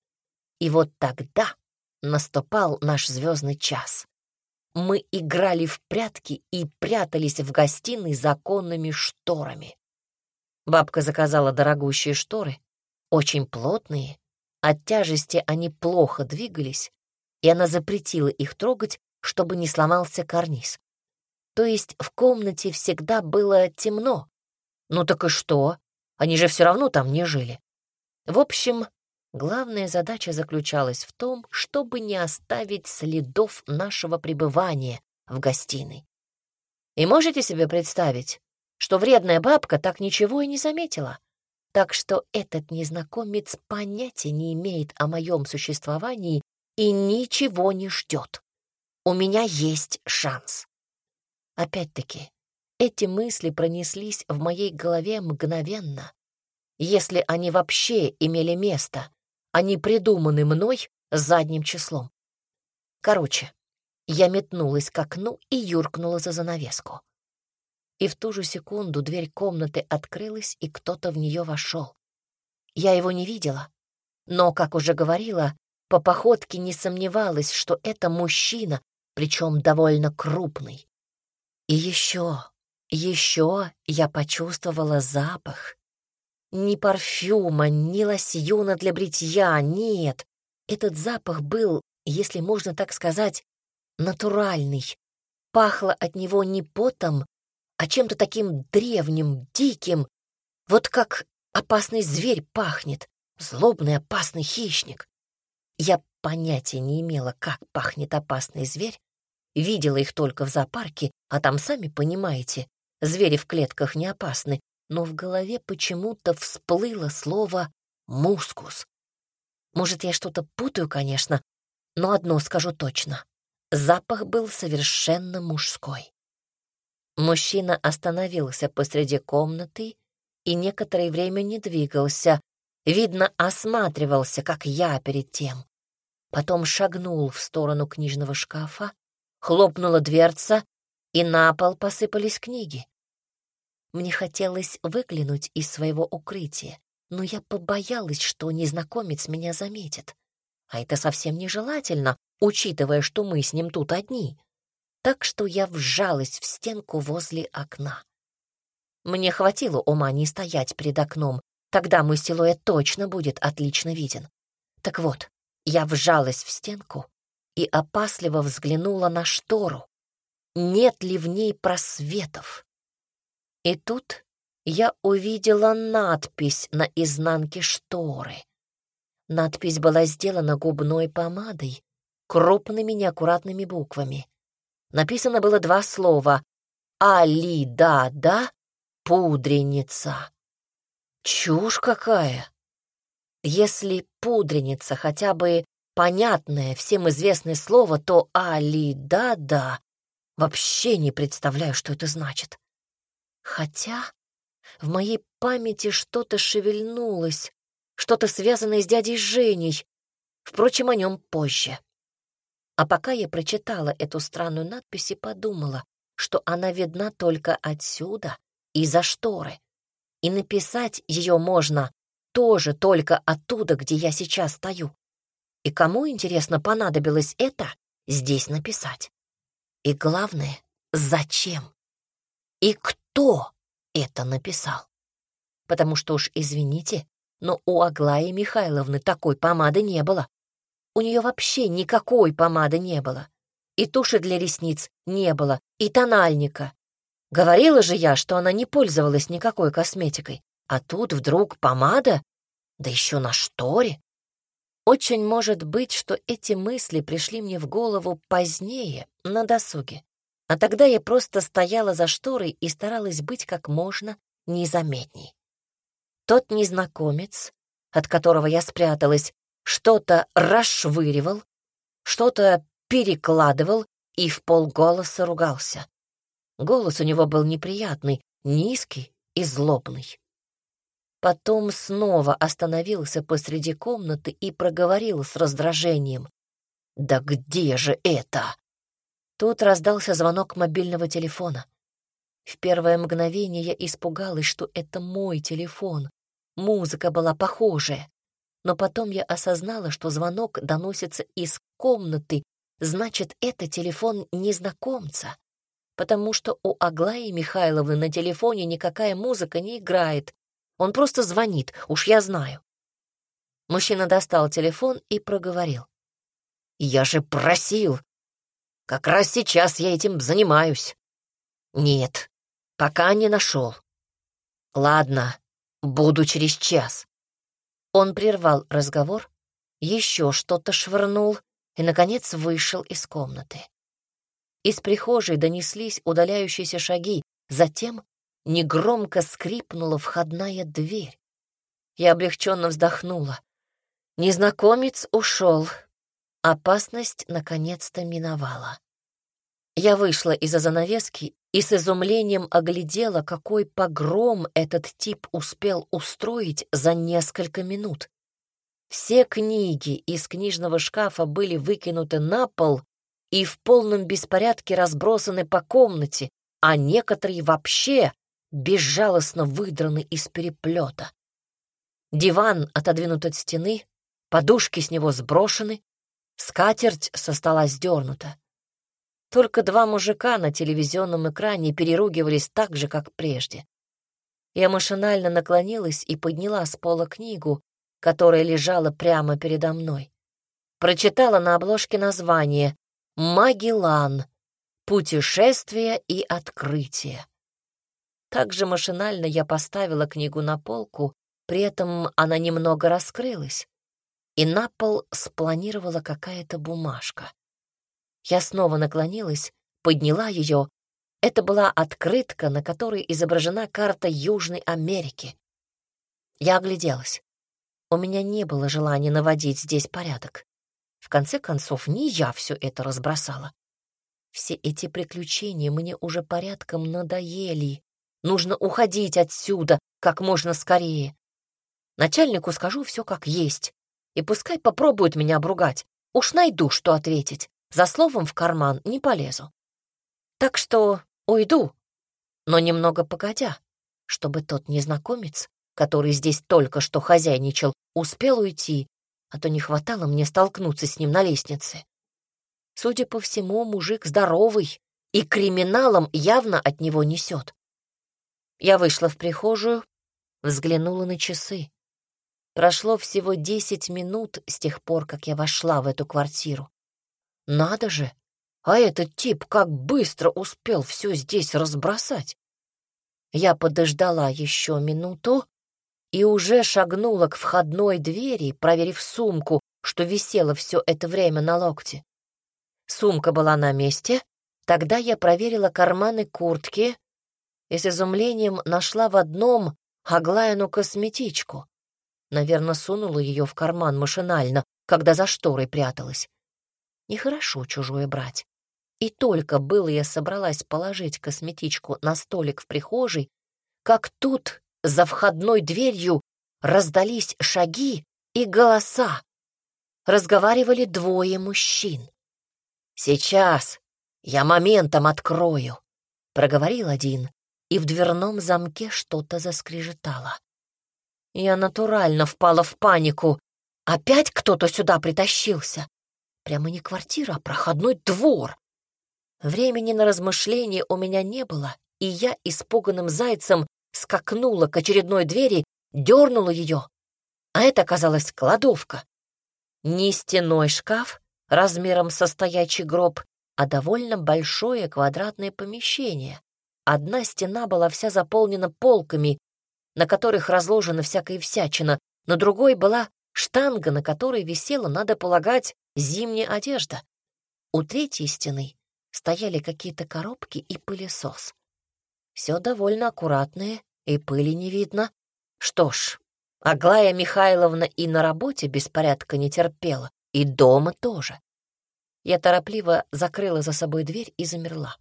И вот тогда наступал наш звездный час. Мы играли в прятки и прятались в гостиной за оконными шторами. Бабка заказала дорогущие шторы, очень плотные, От тяжести они плохо двигались, и она запретила их трогать, чтобы не сломался карниз. То есть в комнате всегда было темно. Ну так и что? Они же все равно там не жили. В общем, главная задача заключалась в том, чтобы не оставить следов нашего пребывания в гостиной. И можете себе представить, что вредная бабка так ничего и не заметила? Так что этот незнакомец понятия не имеет о моем существовании и ничего не ждет. У меня есть шанс. Опять-таки, эти мысли пронеслись в моей голове мгновенно. Если они вообще имели место, они придуманы мной задним числом. Короче, я метнулась к окну и юркнула за занавеску. И в ту же секунду дверь комнаты открылась, и кто-то в нее вошел. Я его не видела, но, как уже говорила, по походке не сомневалась, что это мужчина, причем довольно крупный. И еще, еще я почувствовала запах. Ни парфюма, ни лосьона для бритья, нет. Этот запах был, если можно так сказать, натуральный. Пахло от него не потом, а чем-то таким древним, диким, вот как опасный зверь пахнет, злобный опасный хищник. Я понятия не имела, как пахнет опасный зверь, видела их только в зоопарке, а там, сами понимаете, звери в клетках не опасны, но в голове почему-то всплыло слово «мускус». Может, я что-то путаю, конечно, но одно скажу точно. Запах был совершенно мужской. Мужчина остановился посреди комнаты и некоторое время не двигался, видно, осматривался, как я перед тем. Потом шагнул в сторону книжного шкафа, хлопнула дверца, и на пол посыпались книги. Мне хотелось выглянуть из своего укрытия, но я побоялась, что незнакомец меня заметит. А это совсем нежелательно, учитывая, что мы с ним тут одни. Так что я вжалась в стенку возле окна. Мне хватило ума не стоять перед окном, тогда мой силуэт точно будет отлично виден. Так вот, я вжалась в стенку и опасливо взглянула на штору. Нет ли в ней просветов? И тут я увидела надпись на изнанке шторы. Надпись была сделана губной помадой, крупными неаккуратными буквами. Написано было два слова «Али-да-да, пудреница». Чушь какая! Если пудреница хотя бы понятное, всем известное слово, то «Али-да-да» вообще не представляю, что это значит. Хотя в моей памяти что-то шевельнулось, что-то связанное с дядей Женей, впрочем, о нем позже. А пока я прочитала эту странную надпись и подумала, что она видна только отсюда, из-за шторы, и написать ее можно тоже только оттуда, где я сейчас стою. И кому, интересно, понадобилось это здесь написать? И главное, зачем? И кто это написал? Потому что уж, извините, но у Аглаи Михайловны такой помады не было. У нее вообще никакой помады не было. И туши для ресниц не было, и тональника. Говорила же я, что она не пользовалась никакой косметикой. А тут вдруг помада, да еще на шторе. Очень может быть, что эти мысли пришли мне в голову позднее, на досуге. А тогда я просто стояла за шторой и старалась быть как можно незаметней. Тот незнакомец, от которого я спряталась, что-то расшвыривал, что-то перекладывал и вполголоса ругался. Голос у него был неприятный, низкий и злобный. Потом снова остановился посреди комнаты и проговорил с раздражением: «Да где же это?» Тут раздался звонок мобильного телефона. В первое мгновение я испугалась, что это мой телефон. Музыка была похожая. Но потом я осознала, что звонок доносится из комнаты, значит, это телефон незнакомца, потому что у Аглаи Михайловны на телефоне никакая музыка не играет. Он просто звонит, уж я знаю. Мужчина достал телефон и проговорил. «Я же просил! Как раз сейчас я этим занимаюсь!» «Нет, пока не нашел». «Ладно, буду через час». Он прервал разговор, еще что-то швырнул и, наконец, вышел из комнаты. Из прихожей донеслись удаляющиеся шаги, затем негромко скрипнула входная дверь. Я облегченно вздохнула. Незнакомец ушел. Опасность наконец-то миновала. Я вышла из-за занавески и с изумлением оглядела, какой погром этот тип успел устроить за несколько минут. Все книги из книжного шкафа были выкинуты на пол и в полном беспорядке разбросаны по комнате, а некоторые вообще безжалостно выдраны из переплета. Диван отодвинут от стены, подушки с него сброшены, скатерть со стола сдернута. Только два мужика на телевизионном экране переругивались так же, как прежде. Я машинально наклонилась и подняла с пола книгу, которая лежала прямо передо мной. Прочитала на обложке название «Магеллан. Путешествие и открытие». Также машинально я поставила книгу на полку, при этом она немного раскрылась, и на пол спланировала какая-то бумажка. Я снова наклонилась, подняла ее. Это была открытка, на которой изображена карта Южной Америки. Я огляделась. У меня не было желания наводить здесь порядок. В конце концов, не я все это разбросала. Все эти приключения мне уже порядком надоели. Нужно уходить отсюда как можно скорее. Начальнику скажу все как есть, и пускай попробует меня обругать. Уж найду, что ответить. За словом в карман не полезу. Так что уйду, но немного погодя, чтобы тот незнакомец, который здесь только что хозяйничал, успел уйти, а то не хватало мне столкнуться с ним на лестнице. Судя по всему, мужик здоровый, и криминалом явно от него несет. Я вышла в прихожую, взглянула на часы. Прошло всего десять минут с тех пор, как я вошла в эту квартиру. Надо же, а этот тип как быстро успел все здесь разбросать. Я подождала еще минуту и уже шагнула к входной двери, проверив сумку, что висела все это время на локте. Сумка была на месте, тогда я проверила карманы куртки и с изумлением нашла в одном Аглаяну косметичку. Наверное, сунула ее в карман машинально, когда за шторой пряталась. Нехорошо чужое брать. И только было я собралась положить косметичку на столик в прихожей, как тут за входной дверью раздались шаги и голоса. Разговаривали двое мужчин. «Сейчас я моментом открою», — проговорил один, и в дверном замке что-то заскрежетало. Я натурально впала в панику. Опять кто-то сюда притащился. Прямо не квартира, а проходной двор. Времени на размышления у меня не было, и я испуганным зайцем скакнула к очередной двери, дернула ее. А это оказалась кладовка. Не стеной шкаф размером со стоячий гроб, а довольно большое квадратное помещение. Одна стена была вся заполнена полками, на которых разложена всякая всячина, на другой была штанга, на которой висела, надо полагать, зимняя одежда. У третьей стены стояли какие-то коробки и пылесос. Все довольно аккуратное, и пыли не видно. Что ж, Аглая Михайловна и на работе беспорядка не терпела, и дома тоже. Я торопливо закрыла за собой дверь и замерла.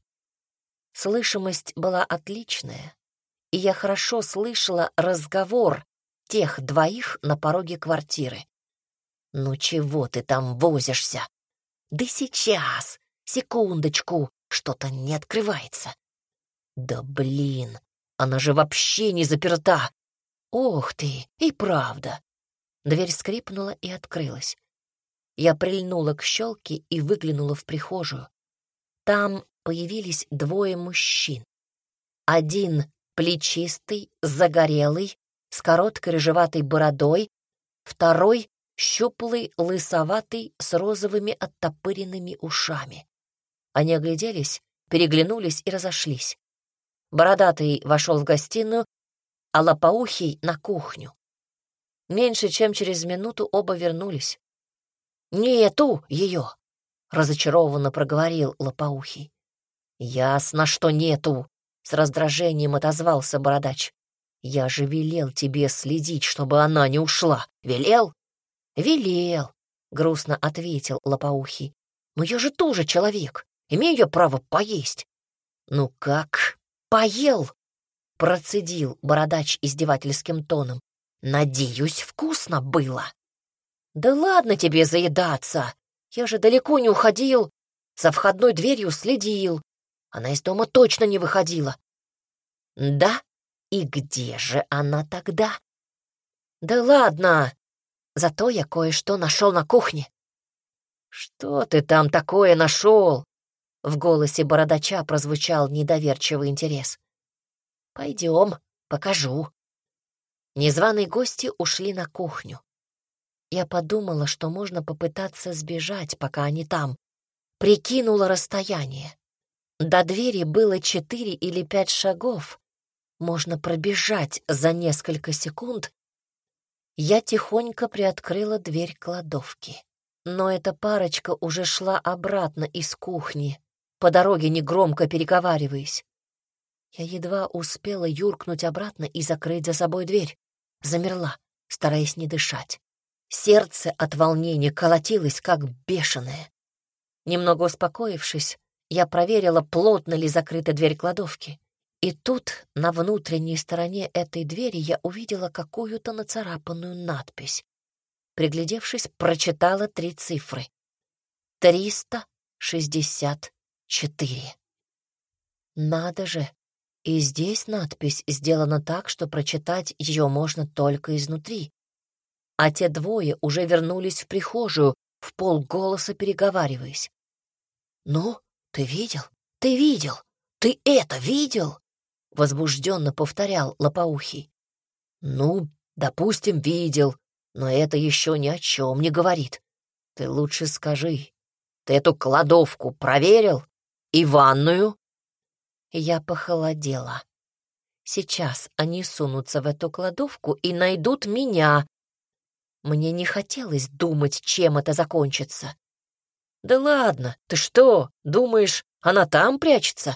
Слышимость была отличная, и я хорошо слышала разговор тех двоих на пороге квартиры. «Ну чего ты там возишься?» «Да сейчас, секундочку, что-то не открывается». «Да блин, она же вообще не заперта!» «Ох ты, и правда!» Дверь скрипнула и открылась. Я прильнула к щелке и выглянула в прихожую. Там появились двое мужчин. Один плечистый, загорелый, с короткой рыжеватой бородой, второй щуплый, лысоватый, с розовыми оттопыренными ушами. Они огляделись, переглянулись и разошлись. Бородатый вошел в гостиную, а Лопоухий — на кухню. Меньше чем через минуту оба вернулись. «Нету ее!» — разочарованно проговорил Лопоухий. «Ясно, что нету!» — с раздражением отозвался Бородач. «Я же велел тебе следить, чтобы она не ушла. Велел?» «Велел», — грустно ответил Лопоухий. «Но я же тоже человек, имею я право поесть». «Ну как, поел?» — процедил Бородач издевательским тоном. «Надеюсь, вкусно было». «Да ладно тебе заедаться! Я же далеко не уходил, за входной дверью следил. Она из дома точно не выходила». «Да? И где же она тогда?» «Да ладно! Зато я кое-что нашел на кухне». «Что ты там такое нашел?» В голосе Бородача прозвучал недоверчивый интерес. «Пойдем, покажу». Незваные гости ушли на кухню. Я подумала, что можно попытаться сбежать, пока они там. Прикинула расстояние. До двери было четыре или пять шагов. Можно пробежать за несколько секунд. Я тихонько приоткрыла дверь кладовки. Но эта парочка уже шла обратно из кухни, по дороге негромко переговариваясь. Я едва успела юркнуть обратно и закрыть за собой дверь. Замерла, стараясь не дышать. Сердце от волнения колотилось, как бешеное. Немного успокоившись, я проверила, плотно ли закрыта дверь кладовки. И тут, на внутренней стороне этой двери, я увидела какую-то нацарапанную надпись. Приглядевшись, прочитала три цифры. триста шестьдесят четыре. Надо же! И здесь надпись сделана так, что прочитать ее можно только изнутри. А те двое уже вернулись в прихожую, в полголоса переговариваясь. «Ну, ты видел? Ты видел? Ты это видел?» — возбужденно повторял Лопоухий. «Ну, допустим, видел, но это еще ни о чем не говорит. Ты лучше скажи, ты эту кладовку проверил? И ванную?» Я похолодела. Сейчас они сунутся в эту кладовку и найдут меня. Мне не хотелось думать, чем это закончится. «Да ладно, ты что, думаешь, она там прячется?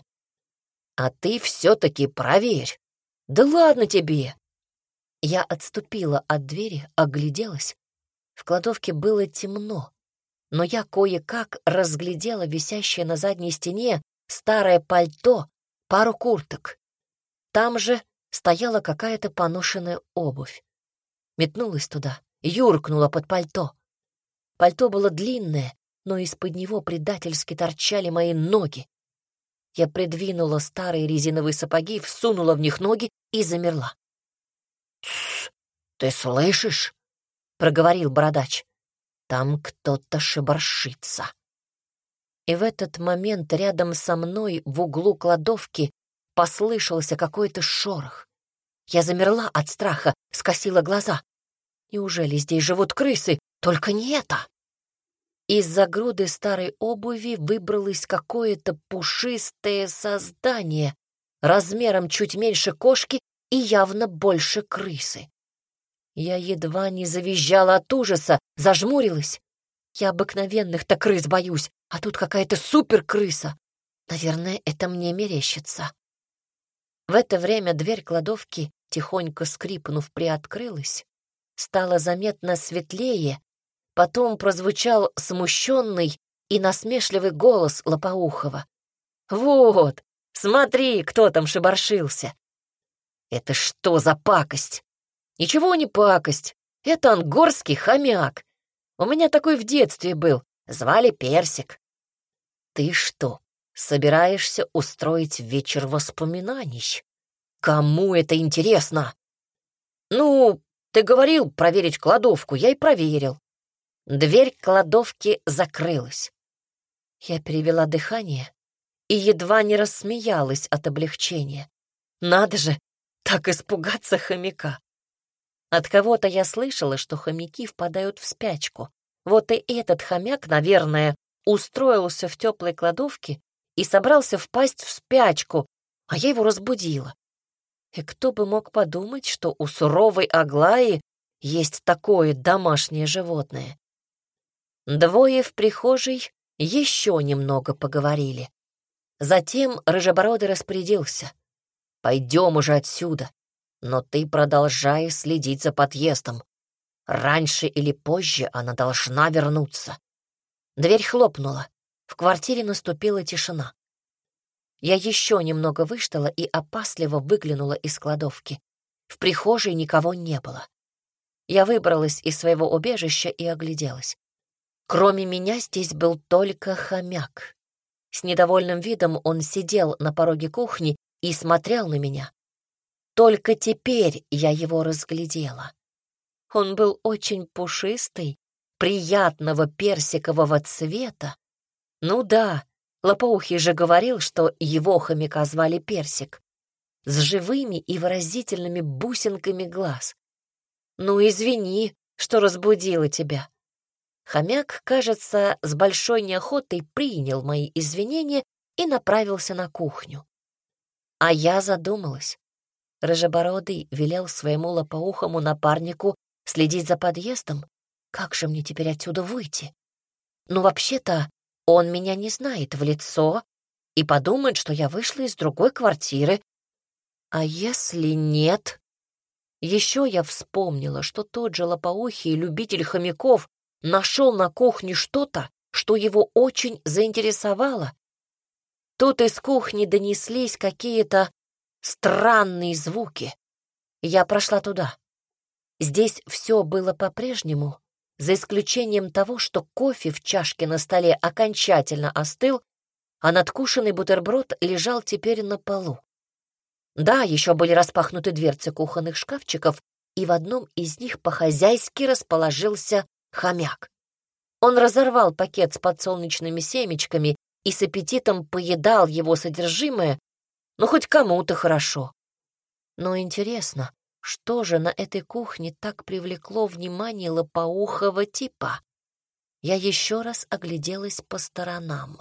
А ты все-таки проверь. Да ладно тебе!» Я отступила от двери, огляделась. В кладовке было темно, но я кое-как разглядела висящее на задней стене старое пальто, пару курток. Там же стояла какая-то поношенная обувь. Метнулась туда, юркнула под пальто. Пальто было длинное, но из-под него предательски торчали мои ноги. Я придвинула старые резиновые сапоги, всунула в них ноги и замерла. «Тссс, ты слышишь?» — проговорил Бородач. «Там кто-то шебаршится». И в этот момент рядом со мной в углу кладовки послышался какой-то шорох. Я замерла от страха, скосила глаза. Неужели здесь живут крысы? Только не это! Из-за груды старой обуви выбралось какое-то пушистое создание, размером чуть меньше кошки и явно больше крысы. Я едва не завизжала от ужаса, зажмурилась. Я обыкновенных-то крыс боюсь, а тут какая-то суперкрыса. Наверное, это мне мерещится. В это время дверь кладовки, тихонько скрипнув, приоткрылась. Стало заметно светлее, потом прозвучал смущенный и насмешливый голос Лопоухова. «Вот, смотри, кто там шебаршился!» «Это что за пакость?» «Ничего не пакость, это ангорский хомяк. У меня такой в детстве был, звали Персик». «Ты что, собираешься устроить вечер воспоминаний? Кому это интересно?» «Ну, ты говорил проверить кладовку, я и проверил». Дверь кладовки закрылась. Я перевела дыхание и едва не рассмеялась от облегчения. Надо же, так испугаться хомяка. От кого-то я слышала, что хомяки впадают в спячку. Вот и этот хомяк, наверное, устроился в теплой кладовке и собрался впасть в спячку, а я его разбудила. И кто бы мог подумать, что у суровой Аглаи есть такое домашнее животное. Двое в прихожей еще немного поговорили. Затем Рыжебородый распорядился. «Пойдем уже отсюда, но ты продолжай следить за подъездом. Раньше или позже она должна вернуться». Дверь хлопнула. В квартире наступила тишина. Я еще немного выждала и опасливо выглянула из кладовки. В прихожей никого не было. Я выбралась из своего убежища и огляделась. Кроме меня здесь был только хомяк. С недовольным видом он сидел на пороге кухни и смотрел на меня. Только теперь я его разглядела. Он был очень пушистый, приятного персикового цвета. Ну да, Лопоухий же говорил, что его хомяка звали Персик, с живыми и выразительными бусинками глаз. «Ну, извини, что разбудила тебя». Хомяк, кажется, с большой неохотой принял мои извинения и направился на кухню. А я задумалась. Рыжебородый велел своему лопоухому напарнику следить за подъездом. Как же мне теперь отсюда выйти? Ну, вообще-то, он меня не знает в лицо и подумает, что я вышла из другой квартиры. А если нет? Еще я вспомнила, что тот же лопоухий любитель хомяков нашел на кухне что-то, что его очень заинтересовало. Тут из кухни донеслись какие-то странные звуки. Я прошла туда. Здесь все было по-прежнему, за исключением того, что кофе в чашке на столе окончательно остыл, а надкушенный бутерброд лежал теперь на полу. Да, еще были распахнуты дверцы кухонных шкафчиков, и в одном из них по-хозяйски расположился хомяк. Он разорвал пакет с подсолнечными семечками и с аппетитом поедал его содержимое, ну, хоть кому-то хорошо. Но интересно, что же на этой кухне так привлекло внимание лопоухого типа? Я еще раз огляделась по сторонам.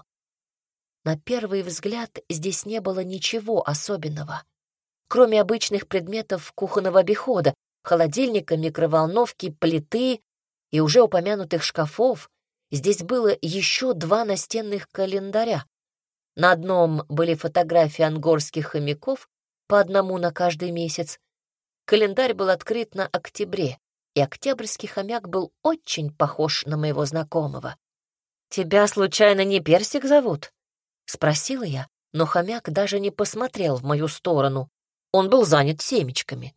На первый взгляд здесь не было ничего особенного, кроме обычных предметов кухонного обихода, холодильника, микроволновки, плиты и уже упомянутых шкафов. Здесь было еще два настенных календаря. На одном были фотографии ангорских хомяков, по одному на каждый месяц. Календарь был открыт на октябре, и октябрьский хомяк был очень похож на моего знакомого. «Тебя, случайно, не Персик зовут?» — спросила я, но хомяк даже не посмотрел в мою сторону. Он был занят семечками.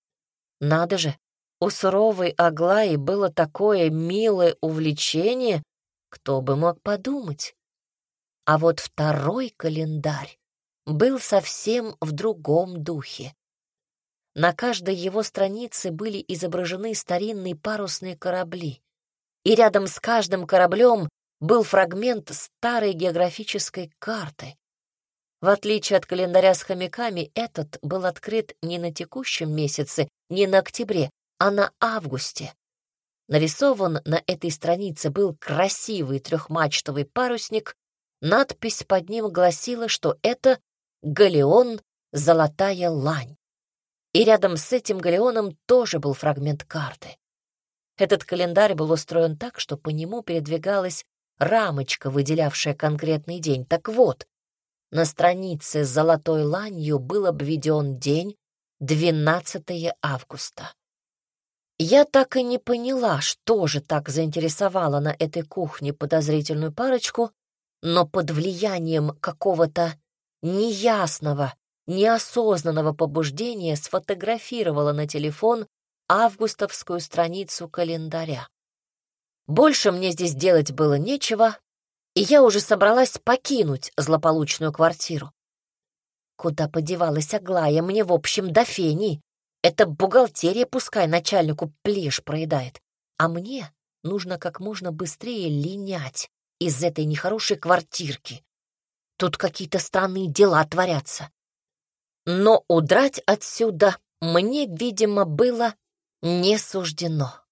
Надо же, у суровой Аглаи было такое милое увлечение, кто бы мог подумать. А вот второй календарь был совсем в другом духе. На каждой его странице были изображены старинные парусные корабли, и рядом с каждым кораблем был фрагмент старой географической карты. В отличие от календаря с хомяками, этот был открыт не на текущем месяце, не на октябре, а на августе. Нарисован на этой странице был красивый трехмачтовый парусник, надпись под ним гласила, что это галеон «Золотая лань». И рядом с этим галеоном тоже был фрагмент карты. Этот календарь был устроен так, что по нему передвигалась рамочка, выделявшая конкретный день. Так вот, на странице с золотой ланью был обведен день двенадцатое августа. Я так и не поняла, что же так заинтересовало на этой кухне подозрительную парочку, но под влиянием какого-то неясного, неосознанного побуждения сфотографировала на телефон августовскую страницу календаря. Больше мне здесь делать было нечего, и я уже собралась покинуть злополучную квартиру. Куда подевалась Аглая, мне, в общем, до фени. Это бухгалтерия пускай начальнику плешь проедает, а мне нужно как можно быстрее линять из этой нехорошей квартирки. Тут какие-то странные дела творятся. Но удрать отсюда мне, видимо, было Не суждено.